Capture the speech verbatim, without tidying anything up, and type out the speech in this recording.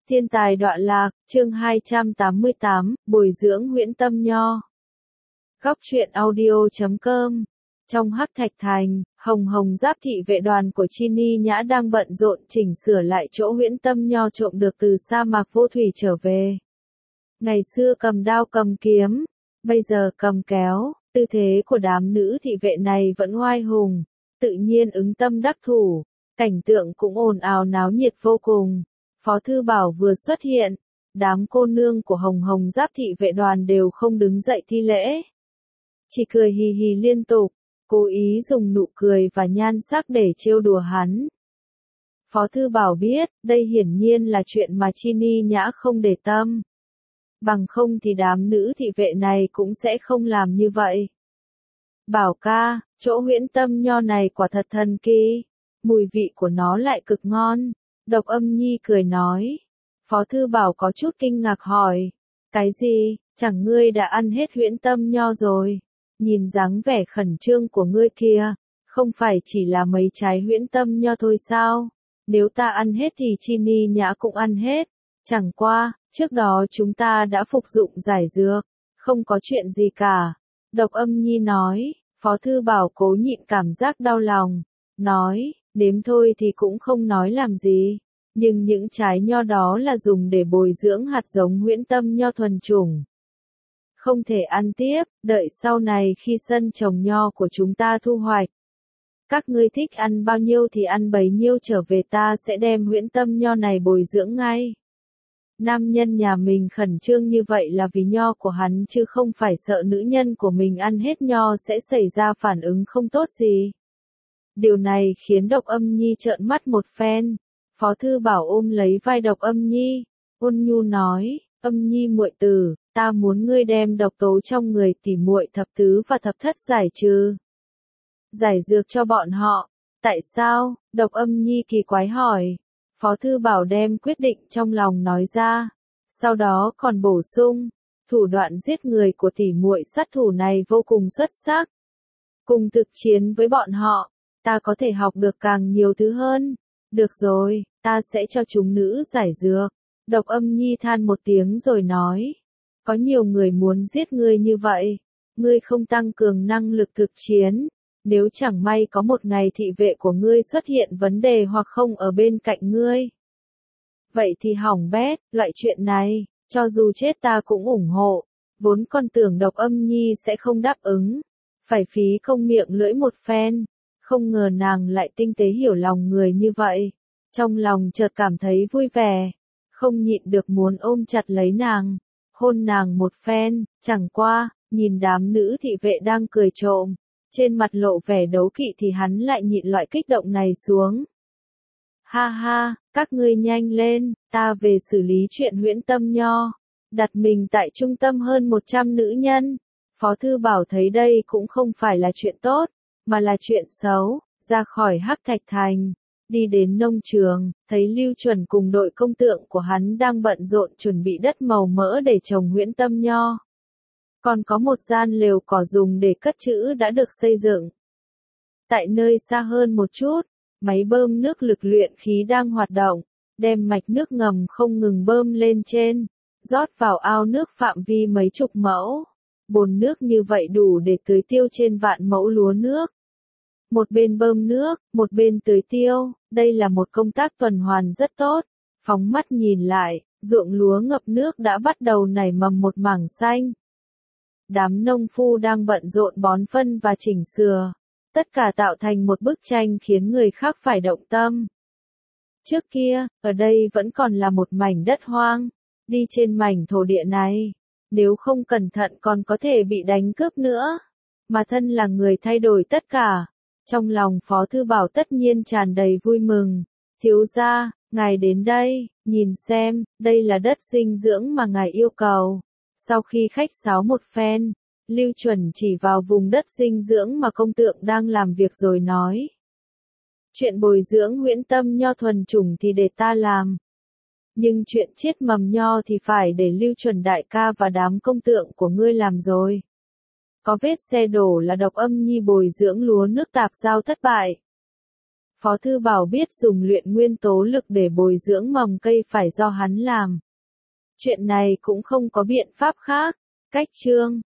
Thiên tài đọa lạc, chương hai trăm tám mươi tám, bồi dưỡng huyễn tâm nho. Góc truyện audio chấm com. Trong Hắc Thạch Thành, Hồng Hồng Giáp thị vệ đoàn của Chini Nhã đang bận rộn chỉnh sửa lại chỗ huyễn tâm nho trộm được từ sa mạc vô thủy trở về. Ngày xưa cầm đao cầm kiếm, bây giờ cầm kéo, tư thế của đám nữ thị vệ này vẫn oai hùng, tự nhiên ứng tâm đắc thủ, cảnh tượng cũng ồn ào náo nhiệt vô cùng. Phó Thư Bảo vừa xuất hiện, đám cô nương của Hồng Hồng Giáp thị vệ đoàn đều không đứng dậy thi lễ. Chỉ cười hì hì liên tục, cố ý dùng nụ cười và nhan sắc để trêu đùa hắn. Phó Thư Bảo biết, đây hiển nhiên là chuyện mà Chini Nhã không để tâm. Bằng không thì đám nữ thị vệ này cũng sẽ không làm như vậy. Bảo ca, chỗ huyễn tâm nho này quả thật thần kỳ, mùi vị của nó lại cực ngon. Độc Âm Nhi cười nói. Phó Thư Bảo có chút kinh ngạc hỏi. Cái gì, chẳng ngươi đã ăn hết huyễn tâm nho rồi? Nhìn dáng vẻ khẩn trương của ngươi kia, không phải chỉ là mấy trái huyễn tâm nho thôi sao? Nếu ta ăn hết thì Chini Nhã cũng ăn hết. Chẳng qua, trước đó chúng ta đã phục dụng giải dược, không có chuyện gì cả. Độc Âm Nhi nói. Phó Thư Bảo cố nhịn cảm giác đau lòng. Nói. Nếm thôi thì cũng không nói làm gì, nhưng những trái nho đó là dùng để bồi dưỡng hạt giống huyễn tâm nho thuần chủng. Không thể ăn tiếp, đợi sau này khi sân trồng nho của chúng ta thu hoạch. Các ngươi thích ăn bao nhiêu thì ăn bấy nhiêu, trở về ta sẽ đem huyễn tâm nho này bồi dưỡng ngay. Nam nhân nhà mình khẩn trương như vậy là vì nho của hắn chứ không phải sợ nữ nhân của mình ăn hết nho sẽ xảy ra phản ứng không tốt gì. Điều này khiến Độc Âm Nhi trợn mắt một phen. Phó Thư Bảo ôm lấy vai Độc Âm Nhi, ôn nhu nói, Âm Nhi muội tử, ta muốn ngươi đem độc tố trong người tỉ muội thập tứ và thập thất giải trừ. Giải dược cho bọn họ. Tại sao? Độc Âm Nhi kỳ quái hỏi. Phó Thư Bảo đem quyết định trong lòng nói ra. Sau đó còn bổ sung, thủ đoạn giết người của tỉ muội sát thủ này vô cùng xuất sắc. Cùng thực chiến với bọn họ, ta có thể học được càng nhiều thứ hơn. Được rồi, ta sẽ cho chúng nữ giải dược. Độc Âm Nhi than một tiếng rồi nói. Có nhiều người muốn giết ngươi như vậy. Ngươi không tăng cường năng lực thực chiến. Nếu chẳng may có một ngày thị vệ của ngươi xuất hiện vấn đề hoặc không ở bên cạnh ngươi. Vậy thì hỏng bét, loại chuyện này, cho dù chết ta cũng ủng hộ. Vốn con tưởng Độc Âm Nhi sẽ không đáp ứng. Phải phí công miệng lưỡi một phen. Không ngờ nàng lại tinh tế hiểu lòng người như vậy. Trong lòng chợt cảm thấy vui vẻ. Không nhịn được muốn ôm chặt lấy nàng. Hôn nàng một phen, chẳng qua, nhìn đám nữ thị vệ đang cười trộm. Trên mặt lộ vẻ đố kỵ thì hắn lại nhịn loại kích động này xuống. Ha ha, các ngươi nhanh lên, ta về xử lý chuyện huyễn tâm nho. Đặt mình tại trung tâm hơn một trăm nữ nhân. Phó Thư Bảo thấy đây cũng không phải là chuyện tốt, mà là chuyện xấu. Ra khỏi Hắc Thạch Thành, đi đến nông trường, thấy Lưu Chuẩn cùng đội công tượng của hắn đang bận rộn chuẩn bị đất màu mỡ để trồng huyễn tâm nho. Còn có một gian lều cỏ dùng để cất trữ đã được xây dựng. Tại nơi xa hơn một chút, máy bơm nước lực luyện khí đang hoạt động, đem mạch nước ngầm không ngừng bơm lên trên, rót vào ao nước phạm vi mấy chục mẫu. Bồn nước như vậy đủ để tưới tiêu trên vạn mẫu lúa nước. Một bên bơm nước, một bên tưới tiêu, đây là một công tác tuần hoàn rất tốt. Phóng mắt nhìn lại, ruộng lúa ngập nước đã bắt đầu nảy mầm một mảng xanh. Đám nông phu đang bận rộn bón phân và chỉnh sửa. Tất cả tạo thành một bức tranh khiến người khác phải động tâm. Trước kia, ở đây vẫn còn là một mảnh đất hoang. Đi trên mảnh thổ địa này, nếu không cẩn thận còn có thể bị đánh cướp nữa. Mà thân là người thay đổi tất cả. Trong lòng Phó Thư Bảo tất nhiên tràn đầy vui mừng. Thiếu gia, ngài đến đây, nhìn xem, đây là đất dinh dưỡng mà ngài yêu cầu. Sau khi khách sáo một phen, Lưu Chuẩn chỉ vào vùng đất dinh dưỡng mà công tượng đang làm việc rồi nói. Chuyện bồi dưỡng huyễn tâm nho thuần chủng thì để ta làm. Nhưng chuyện chiết mầm nho thì phải để Lưu Chuẩn đại ca và đám công tượng của ngươi làm rồi. Có vết xe đổ là Độc Âm Nhi bồi dưỡng lúa nước tạp giao thất bại. Phó Thư Bảo biết dùng luyện nguyên tố lực để bồi dưỡng mầm cây phải do hắn làm. Chuyện này cũng không có biện pháp khác. Cách chương